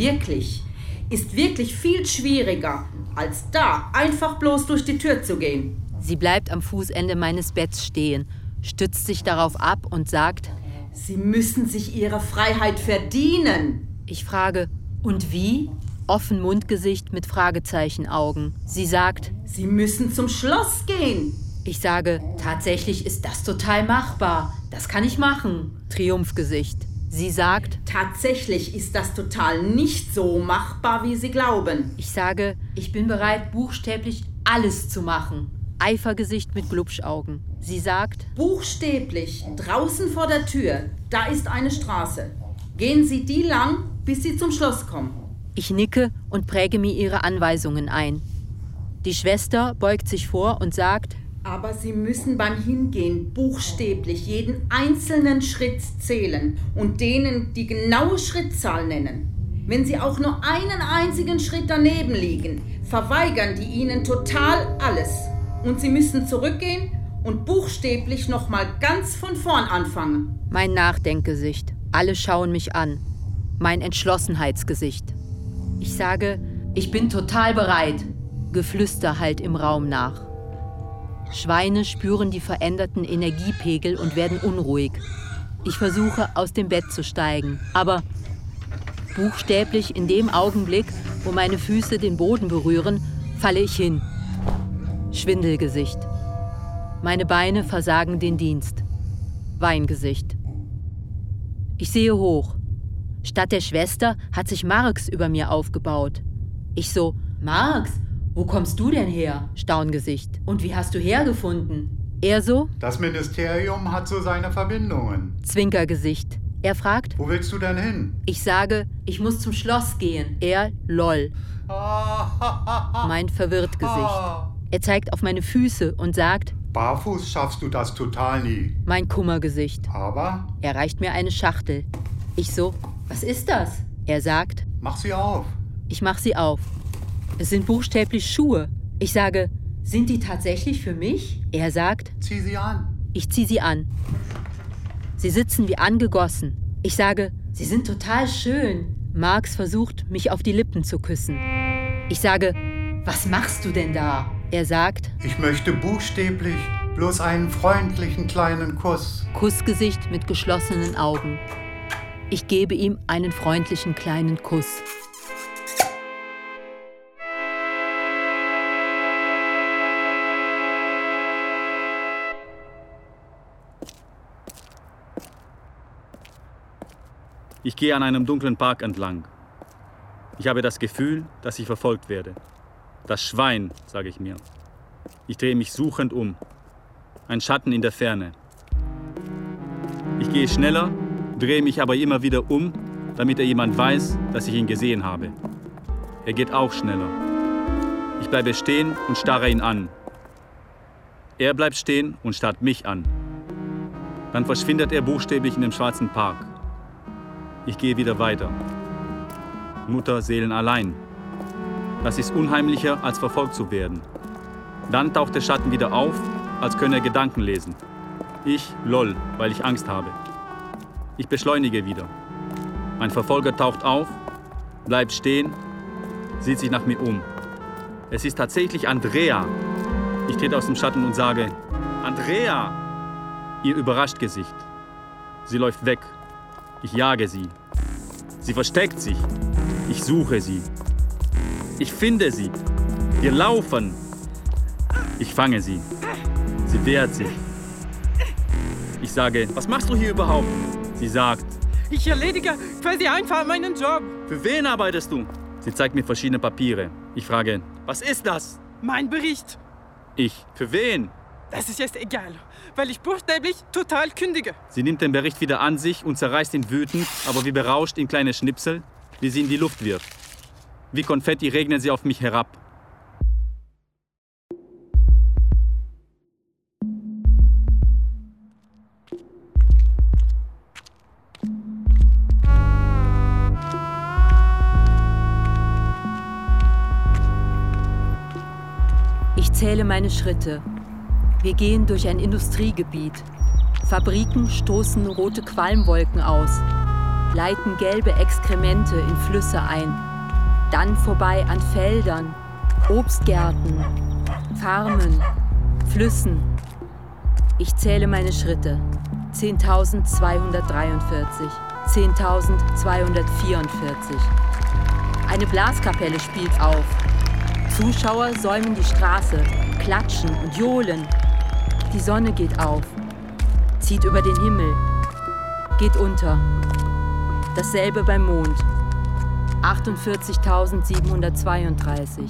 ist wirklich viel schwieriger, als da einfach bloß durch die Tür zu gehen. Sie bleibt am Fußende meines Betts stehen, stützt sich darauf ab und sagt, Sie müssen sich Ihre Freiheit verdienen. Ich frage, und wie? Offen Mundgesicht mit Fragezeichenaugen. Sie sagt, Sie müssen zum Schloss gehen. Ich sage, tatsächlich ist das total machbar. Das kann ich machen. Triumphgesicht. Sie sagt, tatsächlich ist das total nicht so machbar, wie Sie glauben. Ich sage, ich bin bereit, buchstäblich alles zu machen. Eifergesicht mit Glubschaugen. Sie sagt, buchstäblich, draußen vor der Tür, da ist eine Straße. Gehen Sie die lang, bis Sie zum Schloss kommen. Ich nicke und präge mir ihre Anweisungen ein. Die Schwester beugt sich vor und sagt, aber Sie müssen beim Hingehen buchstäblich jeden einzelnen Schritt zählen und denen die genaue Schrittzahl nennen. Wenn Sie auch nur einen einzigen Schritt daneben liegen, verweigern die Ihnen total alles. Und Sie müssen zurückgehen und buchstäblich nochmal ganz von vorn anfangen. Mein Nachdenkgesicht. Alle schauen mich an. Mein Entschlossenheitsgesicht. Ich sage, ich bin total bereit. Geflüster hallt im Raum nach. Schweine spüren die veränderten Energiepegel und werden unruhig. Ich versuche, aus dem Bett zu steigen, aber buchstäblich in dem Augenblick, wo meine Füße den Boden berühren, falle ich hin. Schwindelgesicht. Meine Beine versagen den Dienst. Weingesicht. Ich sehe hoch. Statt der Schwester hat sich Marx über mir aufgebaut. Ich so, Marx, wo kommst du denn her? Staungesicht. Und wie hast du hergefunden? Er so, das Ministerium hat so seine Verbindungen. Zwinkergesicht. Er fragt, wo willst du denn hin? Ich sage, ich muss zum Schloss gehen. Er, lol. Mein verwirrt Gesicht. Er zeigt auf meine Füße und sagt, barfuß schaffst du das total nie. Mein Kummergesicht. Aber? Er reicht mir eine Schachtel. Ich so, was ist das? Er sagt, mach sie auf. Ich mach sie auf. Es sind buchstäblich Schuhe. Ich sage, sind die tatsächlich für mich? Er sagt, zieh sie an. Ich zieh sie an. Sie sitzen wie angegossen. Ich sage, sie sind total schön. Marx versucht, mich auf die Lippen zu küssen. Ich sage, was machst du denn da? Er sagt, ich möchte buchstäblich bloß einen freundlichen kleinen Kuss. Kussgesicht mit geschlossenen Augen. Ich gebe ihm einen freundlichen kleinen Kuss. Ich gehe an einem dunklen Park entlang. Ich habe das Gefühl, dass ich verfolgt werde. Das Schwein, sage ich mir. Ich drehe mich suchend um. Ein Schatten in der Ferne. Ich gehe schneller, drehe mich aber immer wieder um, damit jemand weiß, dass ich ihn gesehen habe. Er geht auch schneller. Ich bleibe stehen und starre ihn an. Er bleibt stehen und starrt mich an. Dann verschwindet er buchstäblich in dem schwarzen Park. Ich gehe wieder weiter. Mutterseelen allein. Das ist unheimlicher, als verfolgt zu werden. Dann taucht der Schatten wieder auf, als könne er Gedanken lesen. Ich, lol, weil ich Angst habe. Ich beschleunige wieder. Mein Verfolger taucht auf, bleibt stehen, sieht sich nach mir um. Es ist tatsächlich Andrea. Ich trete aus dem Schatten und sage, Andrea! Ihr überrascht Gesicht. Sie läuft weg. Ich jage sie. Sie versteckt sich. Ich suche sie. Ich finde sie. Wir laufen. Ich fange sie. Sie wehrt sich. Ich Ich sage, was machst du hier überhaupt? Sie sagt, ich erledige quasi einfach meinen Job. Für wen arbeitest du? Sie zeigt mir verschiedene Papiere. Ich frage, was ist das? Mein Bericht. Ich, für wen? Das ist jetzt egal, weil ich buchstäblich total kündige. Sie nimmt den Bericht wieder an sich und zerreißt ihn wütend, aber wie berauscht in kleine Schnipsel, die sie in die Luft wirft. Wie Konfetti regnen sie auf mich herab. Ich zähle meine Schritte. Wir gehen durch ein Industriegebiet. Fabriken stoßen rote Qualmwolken aus, leiten gelbe Exkremente in Flüsse ein. Dann vorbei an Feldern, Obstgärten, Farmen, Flüssen. Ich zähle meine Schritte. 10.243, 10.244. Eine Blaskapelle spielt auf. Zuschauer säumen die Straße, klatschen und johlen. Die Sonne geht auf, zieht über den Himmel, geht unter. Dasselbe beim Mond. 48.732,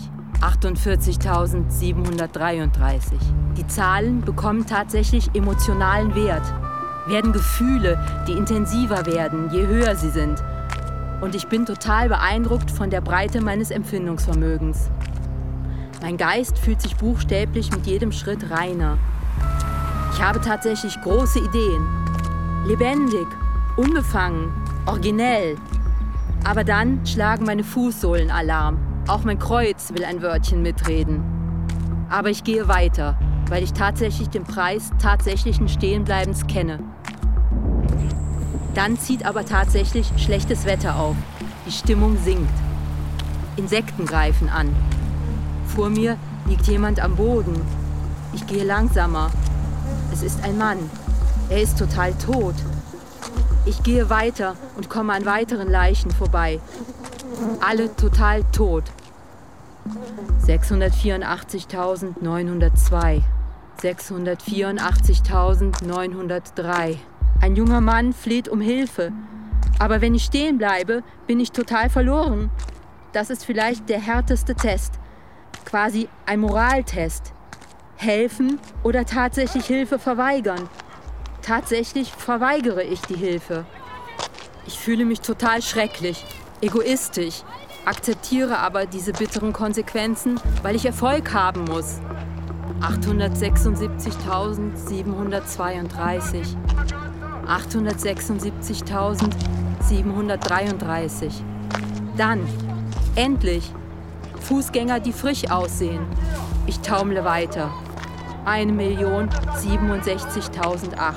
48.733. Die Zahlen bekommen tatsächlich emotionalen Wert, werden Gefühle, die intensiver werden, je höher sie sind. Und ich bin total beeindruckt von der Breite meines Empfindungsvermögens. Mein Geist fühlt sich buchstäblich mit jedem Schritt reiner. Ich habe tatsächlich große Ideen. Lebendig, unbefangen, originell. Aber dann schlagen meine Fußsohlen Alarm. Auch mein Kreuz will ein Wörtchen mitreden. Aber ich gehe weiter, weil ich tatsächlich den Preis tatsächlichen Stehenbleibens kenne. Dann zieht aber tatsächlich schlechtes Wetter auf. Die Stimmung sinkt. Insekten greifen an. Vor mir liegt jemand am Boden. Ich gehe langsamer. Es ist ein Mann. Er ist total tot. Ich gehe weiter und komme an weiteren Leichen vorbei. Alle total tot. 684.902. 684.903. Ein junger Mann fleht um Hilfe. Aber wenn ich stehen bleibe, bin ich total verloren. Das ist vielleicht der härteste Test. Quasi ein Moraltest. Helfen oder tatsächlich Hilfe verweigern? Tatsächlich verweigere ich die Hilfe. Ich fühle mich total schrecklich, egoistisch, akzeptiere aber diese bitteren Konsequenzen, weil ich Erfolg haben muss. 876.732. 876.733. Dann, endlich, Fußgänger, die frisch aussehen. Ich taumle weiter. 1.067.008.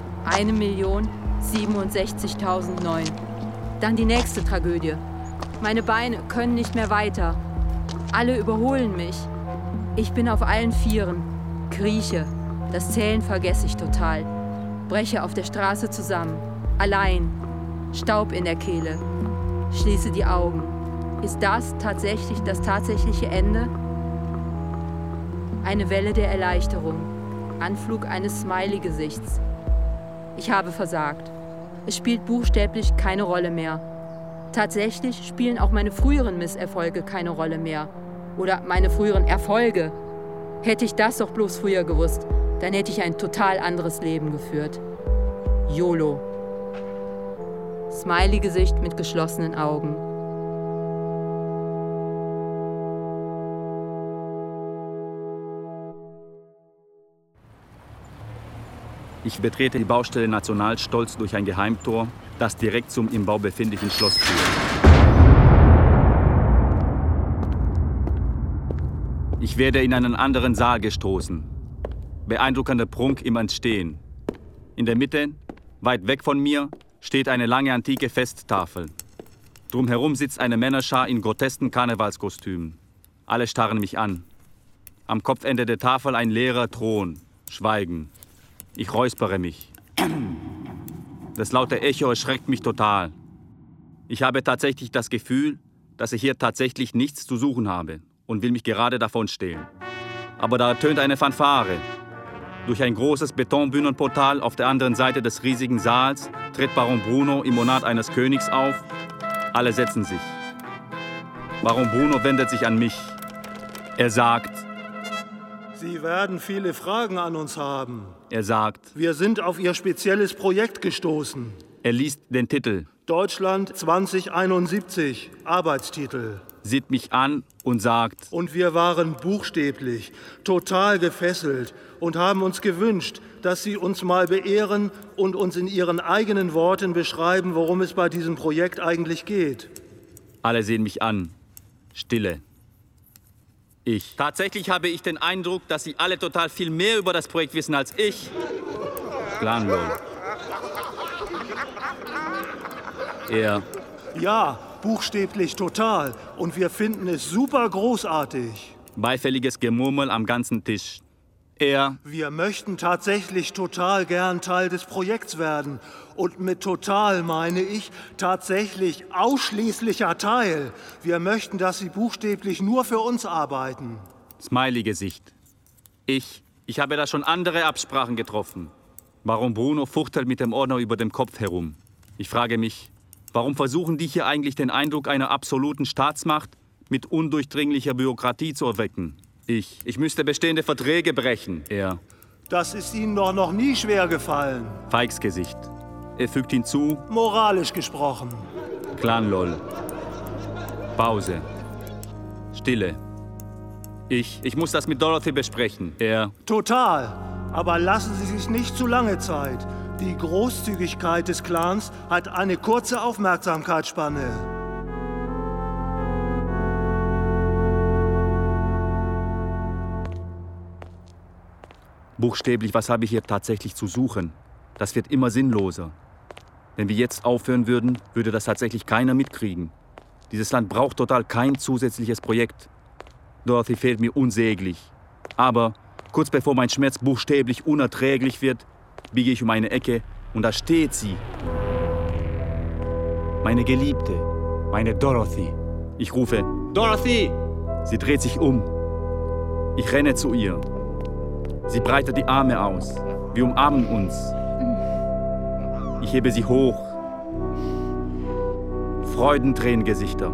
1.067.009. Dann die nächste Tragödie. Meine Beine können nicht mehr weiter. Alle überholen mich. Ich bin auf allen Vieren. Krieche. Das Zählen vergesse ich total. Breche auf der Straße zusammen. Allein. Staub in der Kehle. Schließe die Augen. Ist das tatsächlich das tatsächliche Ende? Eine Welle der Erleichterung. Anflug eines Smiley-Gesichts. Ich habe versagt. Es spielt buchstäblich keine Rolle mehr. Tatsächlich spielen auch meine früheren Misserfolge keine Rolle mehr. Oder meine früheren Erfolge. Hätte ich das doch bloß früher gewusst, dann hätte ich ein total anderes Leben geführt. YOLO. Smiley-Gesicht mit geschlossenen Augen. Ich betrete die Baustelle Nationalstolz durch ein Geheimtor, das direkt zum im Bau befindlichen Schloss führt. Ich werde in einen anderen Saal gestoßen. Beeindruckender Prunk im Entstehen. In der Mitte, weit weg von mir, steht eine lange antike Festtafel. Drumherum sitzt eine Männerschar in grotesken Karnevalskostümen. Alle starren mich an. Am Kopfende der Tafel ein leerer Thron. Schweigen. Ich räuspere mich. Das laute Echo erschreckt mich total. Ich habe tatsächlich das Gefühl, dass ich hier tatsächlich nichts zu suchen habe und will mich gerade davon stehlen. Aber da ertönt eine Fanfare. Durch ein großes Betonbühnenportal auf der anderen Seite des riesigen Saals tritt Baron Bruno im Monat eines Königs auf. Alle setzen sich. Baron Bruno wendet sich an mich. Er sagt: Sie werden viele Fragen an uns haben. Er sagt: Wir sind auf Ihr spezielles Projekt gestoßen. Er liest den Titel. Deutschland 2071, Arbeitstitel. Sieht mich an und sagt: Und wir waren buchstäblich total gefesselt und haben uns gewünscht, dass Sie uns mal beehren und uns in Ihren eigenen Worten beschreiben, worum es bei diesem Projekt eigentlich geht. Alle sehen mich an. Stille. Ich. Tatsächlich habe ich den Eindruck, dass Sie alle total viel mehr über das Projekt wissen als ich. Clanlol. Er. Ja, buchstäblich total. Und wir finden es super großartig. Beifälliges Gemurmel am ganzen Tisch. Er. Wir möchten tatsächlich total gern Teil des Projekts werden. Und mit total meine ich tatsächlich ausschließlicher Teil. Wir möchten, dass Sie buchstäblich nur für uns arbeiten. Smiley-Gesicht. Ich habe da schon andere Absprachen getroffen. Baron Bruno fuchtelt mit dem Ordner über dem Kopf herum. Ich frage mich, warum versuchen die hier eigentlich den Eindruck einer absoluten Staatsmacht mit undurchdringlicher Bürokratie zu erwecken? Ich müsste bestehende Verträge brechen. Er. Das ist Ihnen doch noch nie schwer gefallen. Feigsgesicht. Er fügt hinzu: Moralisch gesprochen. Clanlol. Pause. Stille. Ich muss das mit Dorothy besprechen. Er. Total. Aber lassen Sie sich nicht zu lange Zeit. Die Großzügigkeit des Clans hat eine kurze Aufmerksamkeitsspanne. Buchstäblich, was habe ich hier tatsächlich zu suchen? Das wird immer sinnloser. Wenn wir jetzt aufhören würden, würde das tatsächlich keiner mitkriegen. Dieses Land braucht total kein zusätzliches Projekt. Dorothy fehlt mir unsäglich. Aber kurz bevor mein Schmerz buchstäblich unerträglich wird, biege ich um eine Ecke und da steht sie. Meine Geliebte, meine Dorothy. Ich rufe: Dorothy! Sie dreht sich um. Ich renne zu ihr. Sie breitet die Arme aus. Wir umarmen uns. Ich hebe sie hoch. Freudentränengesichter.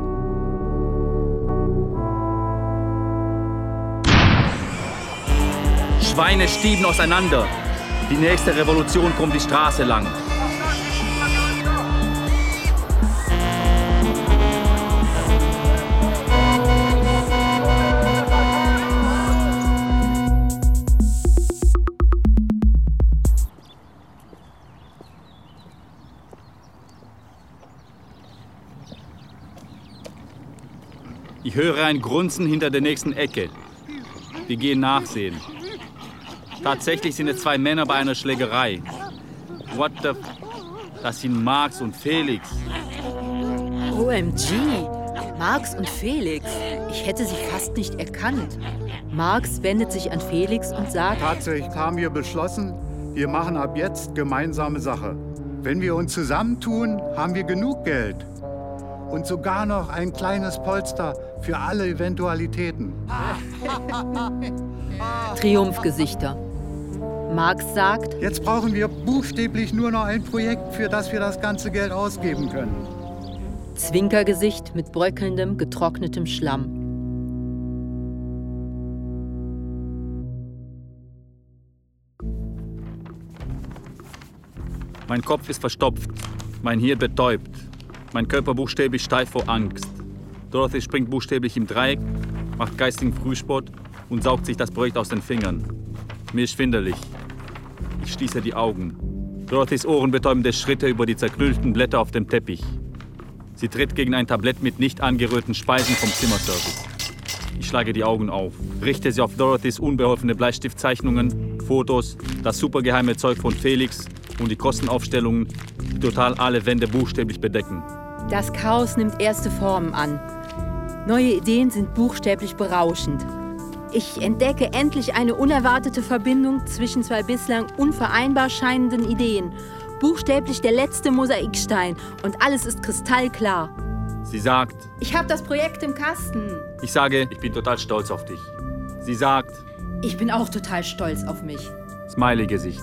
Schweine stieben auseinander. Die nächste Revolution kommt die Straße lang. Ich höre ein Grunzen hinter der nächsten Ecke. Wir gehen nachsehen. Tatsächlich sind es zwei Männer bei einer Schlägerei. What the... Das sind Marx und Felix. OMG, Marx und Felix. Ich hätte sie fast nicht erkannt. Marx wendet sich an Felix und sagt: Tatsächlich haben wir beschlossen, wir machen ab jetzt gemeinsame Sache. Wenn wir uns zusammentun, haben wir genug Geld. Und sogar noch ein kleines Polster für alle Eventualitäten. Triumphgesichter. Marx sagt: Jetzt brauchen wir buchstäblich nur noch ein Projekt, für das wir das ganze Geld ausgeben können. Zwinkergesicht mit bröckelndem, getrocknetem Schlamm. Mein Kopf ist verstopft, mein Hirn betäubt, mein Körper buchstäblich steif vor Angst. Dorothy springt buchstäblich im Dreieck, macht geistigen Frühsport und saugt sich das Projekt aus den Fingern. Mir ist schwindelig. Ich schließe die Augen. Dorothys ohrenbetäubende Schritte über die zerknüllten Blätter auf dem Teppich. Sie tritt gegen ein Tablett mit nicht angerührten Speisen vom Zimmerservice. Ich schlage die Augen auf, richte sie auf Dorothys unbeholfene Bleistiftzeichnungen, Fotos, das supergeheime Zeug von Felix und die Kostenaufstellungen, die total alle Wände buchstäblich bedecken. Das Chaos nimmt erste Formen an. Neue Ideen sind buchstäblich berauschend. Ich entdecke endlich eine unerwartete Verbindung zwischen zwei bislang unvereinbar scheinenden Ideen. Buchstäblich der letzte Mosaikstein und alles ist kristallklar. Sie sagt: Ich habe das Projekt im Kasten. Ich sage: Ich bin total stolz auf dich. Sie sagt: Ich bin auch total stolz auf mich. Smiley-Gesicht.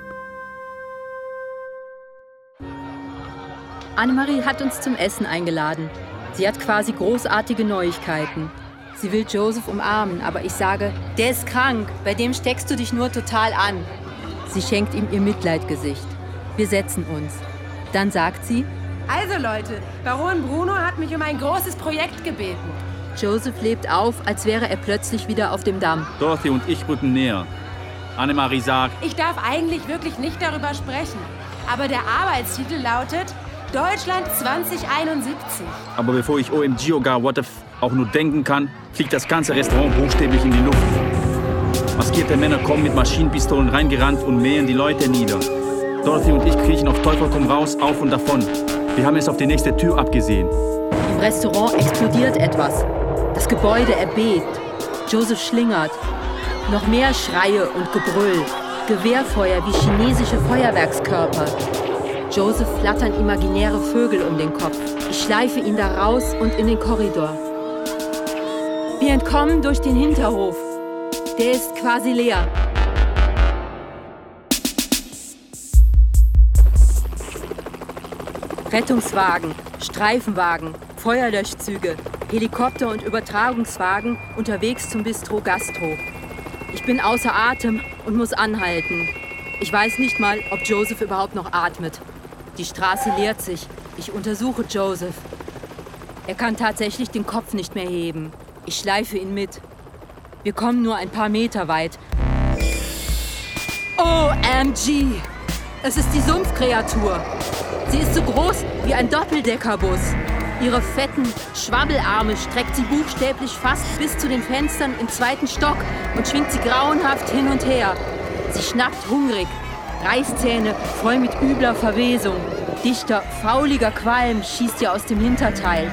Annemarie hat uns zum Essen eingeladen. Sie hat quasi großartige Neuigkeiten. Sie will Joseph umarmen, aber ich sage, der ist krank, bei dem steckst du dich nur total an. Sie schenkt ihm ihr Mitleidgesicht. Wir setzen uns. Dann sagt sie, also Leute, Baron Bruno hat mich um ein großes Projekt gebeten. Joseph lebt auf, als wäre er plötzlich wieder auf dem Damm. Dorothy und ich rücken näher. Annemarie sagt, ich darf eigentlich wirklich nicht darüber sprechen, aber der Arbeitstitel lautet Deutschland 2071. Aber bevor ich OMG oder gar what the auch nur denken kann, fliegt das ganze Restaurant buchstäblich in die Luft. Maskierte Männer kommen mit Maschinenpistolen reingerannt und mähen die Leute nieder. Dorothy und ich kriechen auf Teufel komm raus, auf und davon. Wir haben es auf die nächste Tür abgesehen. Im Restaurant explodiert etwas. Das Gebäude erbebt. Joseph schlingert. Noch mehr Schreie und Gebrüll. Gewehrfeuer wie chinesische Feuerwerkskörper. Joseph flattern imaginäre Vögel um den Kopf. Ich schleife ihn da raus und in den Korridor. Wir entkommen durch den Hinterhof. Der ist quasi leer. Rettungswagen, Streifenwagen, Feuerlöschzüge, Helikopter und Übertragungswagen unterwegs zum Bistro Gastro. Ich bin außer Atem und muss anhalten. Ich weiß nicht mal, ob Joseph überhaupt noch atmet. Die Straße leert sich. Ich untersuche Joseph. Er kann tatsächlich den Kopf nicht mehr heben. Ich schleife ihn mit. Wir kommen nur ein paar Meter weit. OMG! Es ist die Sumpfkreatur. Sie ist so groß wie ein Doppeldeckerbus. Ihre fetten Schwabbelarme streckt sie buchstäblich fast bis zu den Fenstern im 2. Stock und schwingt sie grauenhaft hin und her. Sie schnappt hungrig. Reißzähne voll mit übler Verwesung. Dichter, fauliger Qualm schießt ihr aus dem Hinterteil.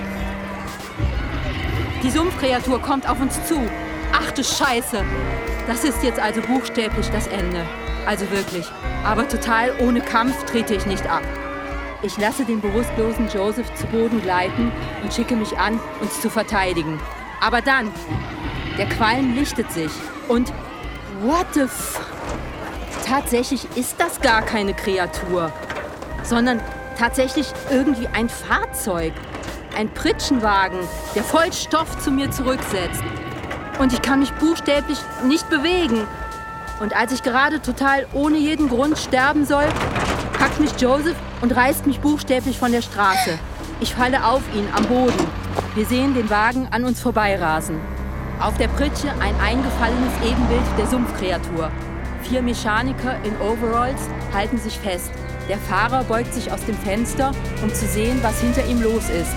Die Sumpfkreatur kommt auf uns zu. Ach du Scheiße! Das ist jetzt also buchstäblich das Ende. Also wirklich. Aber total ohne Kampf trete ich nicht ab. Ich lasse den bewusstlosen Joseph zu Boden gleiten und schicke mich an, uns zu verteidigen. Aber dann, der Qualm lichtet sich und what the f... Tatsächlich ist das gar keine Kreatur, sondern tatsächlich irgendwie ein Fahrzeug. Ein Pritschenwagen, der voll Stoff zu mir zurücksetzt. Und ich kann mich buchstäblich nicht bewegen. Und als ich gerade total ohne jeden Grund sterben soll, packt mich Joseph und reißt mich buchstäblich von der Straße. Ich falle auf ihn am Boden. Wir sehen den Wagen an uns vorbeirasen. Auf der Pritsche ein eingefallenes Ebenbild der Sumpfkreatur. 4 Mechaniker in Overalls halten sich fest. Der Fahrer beugt sich aus dem Fenster, um zu sehen, was hinter ihm los ist.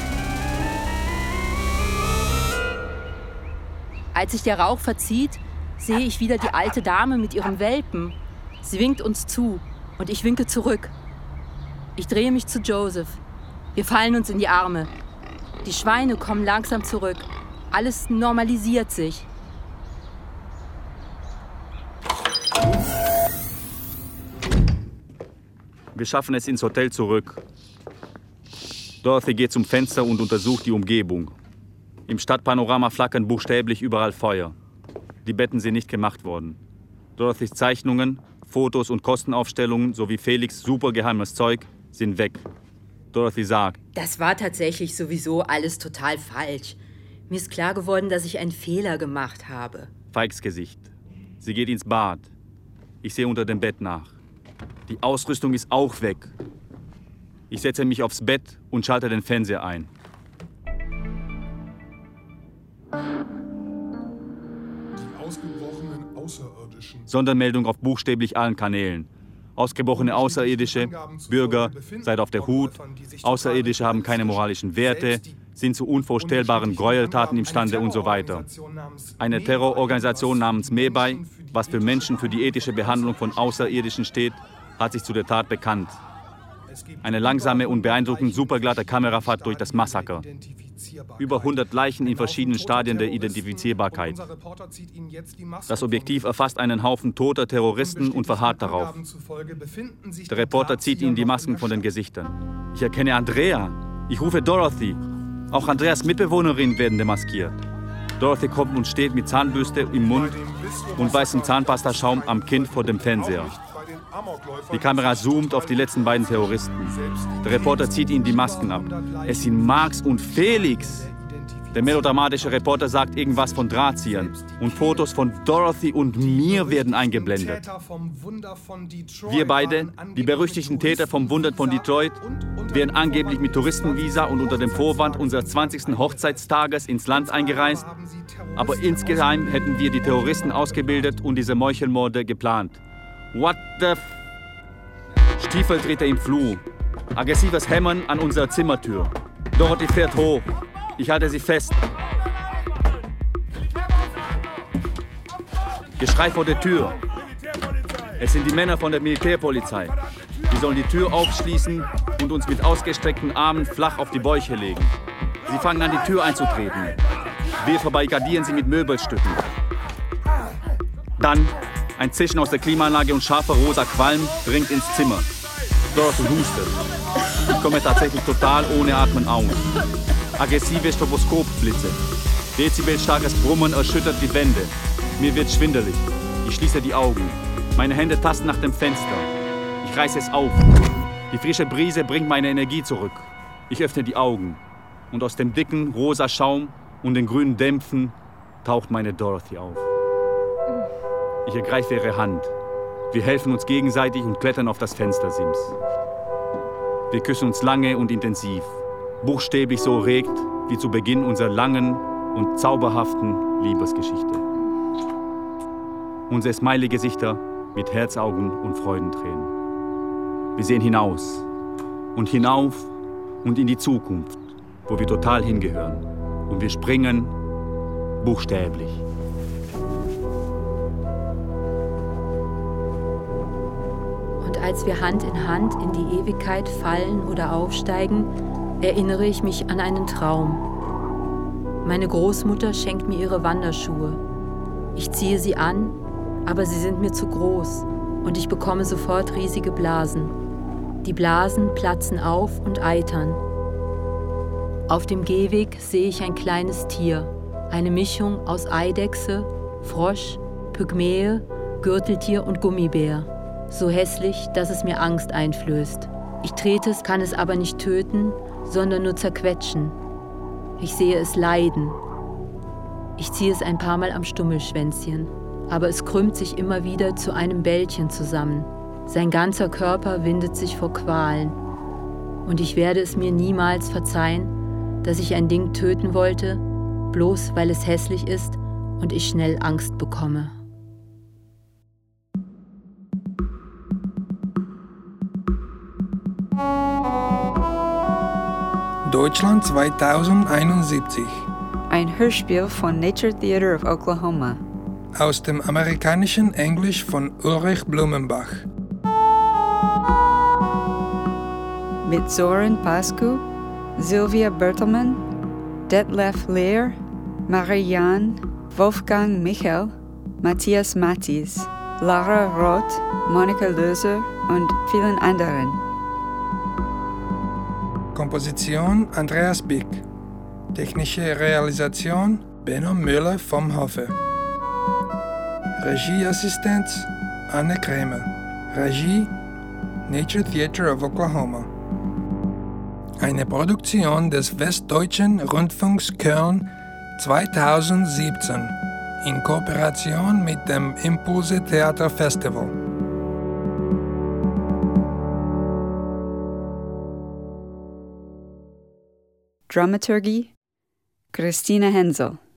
Als sich der Rauch verzieht, sehe ich wieder die alte Dame mit ihrem Welpen. Sie winkt uns zu und ich winke zurück. Ich drehe mich zu Joseph. Wir fallen uns in die Arme. Die Schweine kommen langsam zurück. Alles normalisiert sich. Wir schaffen es ins Hotel zurück. Dorothy geht zum Fenster und untersucht die Umgebung. Im Stadtpanorama flackern buchstäblich überall Feuer. Die Betten sind nicht gemacht worden. Dorothys Zeichnungen, Fotos und Kostenaufstellungen sowie Felix' supergeheimes Zeug sind weg. Dorothy sagt, das war tatsächlich sowieso alles total falsch. Mir ist klar geworden, dass ich einen Fehler gemacht habe. Feigs Gesicht. Sie geht ins Bad. Ich sehe unter dem Bett nach. Die Ausrüstung ist auch weg. Ich setze mich aufs Bett und schalte den Fernseher ein. Die ausgebrochenen Außerirdischen. Sondermeldung auf buchstäblich allen Kanälen. Ausgebrochene Außerirdische, Bürger, seid auf der Hut. Außerirdische haben keine moralischen Werte, sind zu unvorstellbaren Gräueltaten imstande und so weiter. Eine Terrororganisation namens MEBAI, was für Menschen für die ethische Behandlung von Außerirdischen steht, hat sich zu der Tat bekannt. Eine langsame und beeindruckend superglatte Kamerafahrt durch das Massaker. Über 100 Leichen in verschiedenen Stadien der Identifizierbarkeit. Das Objektiv erfasst einen Haufen toter Terroristen und verharrt darauf. Der Reporter zieht ihnen die Masken von den Gesichtern. Ich erkenne Andrea. Ich rufe Dorothy. Auch Andreas Mitbewohnerinnen werden demaskiert. Dorothy kommt und steht mit Zahnbürste im Mund und weißem Zahnpastaschaum am Kinn vor dem Fernseher. Die Kamera zoomt auf die letzten beiden Terroristen. Der Reporter zieht ihnen die Masken ab. Es sind Marx und Felix. Der melodramatische Reporter sagt irgendwas von Drahtziehern. Und Fotos von Dorothy und mir werden eingeblendet. Wir beide, die berüchtigten Täter vom Wunder von Detroit, wären angeblich mit Touristenvisa und unter dem Vorwand unseres 20. Hochzeitstages ins Land eingereist. Aber insgeheim hätten wir die Terroristen ausgebildet und diese Meuchelmorde geplant. What the Stiefeltritte im Flur. Aggressives Hämmern an unserer Zimmertür. Dorothy fährt hoch. Ich halte sie fest. Geschrei vor der Tür. Es sind die Männer von der Militärpolizei. Die sollen die Tür aufschließen und uns mit ausgestreckten Armen flach auf die Bäuche legen. Sie fangen an, die Tür einzutreten. Wir verbarrikadieren sie mit Möbelstücken. Dann ein Zischen aus der Klimaanlage und scharfer rosa Qualm dringt ins Zimmer. Dorothy hustet. Ich komme tatsächlich total ohne Atmen aus. Aggressive Stroboskopblitze. Dezibelstarkes Brummen erschüttert die Wände. Mir wird schwindelig. Ich schließe die Augen. Meine Hände tasten nach dem Fenster. Ich reiße es auf. Die frische Brise bringt meine Energie zurück. Ich öffne die Augen. Und aus dem dicken, rosa Schaum und den grünen Dämpfen taucht meine Dorothy auf. Ich ergreife ihre Hand. Wir helfen uns gegenseitig und klettern auf das Fenstersims. Wir küssen uns lange und intensiv. Buchstäblich so regt wie zu Beginn unserer langen und zauberhaften Liebesgeschichte. Unsere Smiley-Gesichter mit Herzaugen und Freudentränen. Wir sehen hinaus und hinauf und in die Zukunft, wo wir total hingehören. Und wir springen buchstäblich. Und als wir Hand in Hand in die Ewigkeit fallen oder aufsteigen, erinnere ich mich an einen Traum. Meine Großmutter schenkt mir ihre Wanderschuhe. Ich ziehe sie an, aber sie sind mir zu groß und ich bekomme sofort riesige Blasen. Die Blasen platzen auf und eitern. Auf dem Gehweg sehe ich ein kleines Tier, eine Mischung aus Eidechse, Frosch, Pygmäe, Gürteltier und Gummibär. So hässlich, dass es mir Angst einflößt. Ich trete es, kann es aber nicht töten, sondern nur zerquetschen. Ich sehe es leiden. Ich ziehe es ein paar Mal am Stummelschwänzchen, aber es krümmt sich immer wieder zu einem Bällchen zusammen. Sein ganzer Körper windet sich vor Qualen. Und ich werde es mir niemals verzeihen, dass ich ein Ding töten wollte, bloß weil es hässlich ist und ich schnell Angst bekomme. Deutschland 2071. Ein Hörspiel von Nature Theater of Oklahoma. Aus dem amerikanischen Englisch von Ulrich Blumenbach. Mit Soren Pascu, Sylvia Bertelmann, Detlef Lehr, Marianne, Wolfgang Michel, Matthias Mattis, Lara Roth, Monika Löser und vielen anderen. Komposition Andreas Bick. Technische Realisation Benno Müller vom Hofe. Regieassistenz Anne Krämer. Regie Nature Theater of Oklahoma. Eine Produktion des Westdeutschen Rundfunks Köln 2017 in Kooperation mit dem Impulse Theater Festival. Dramaturgie Christine Hensel.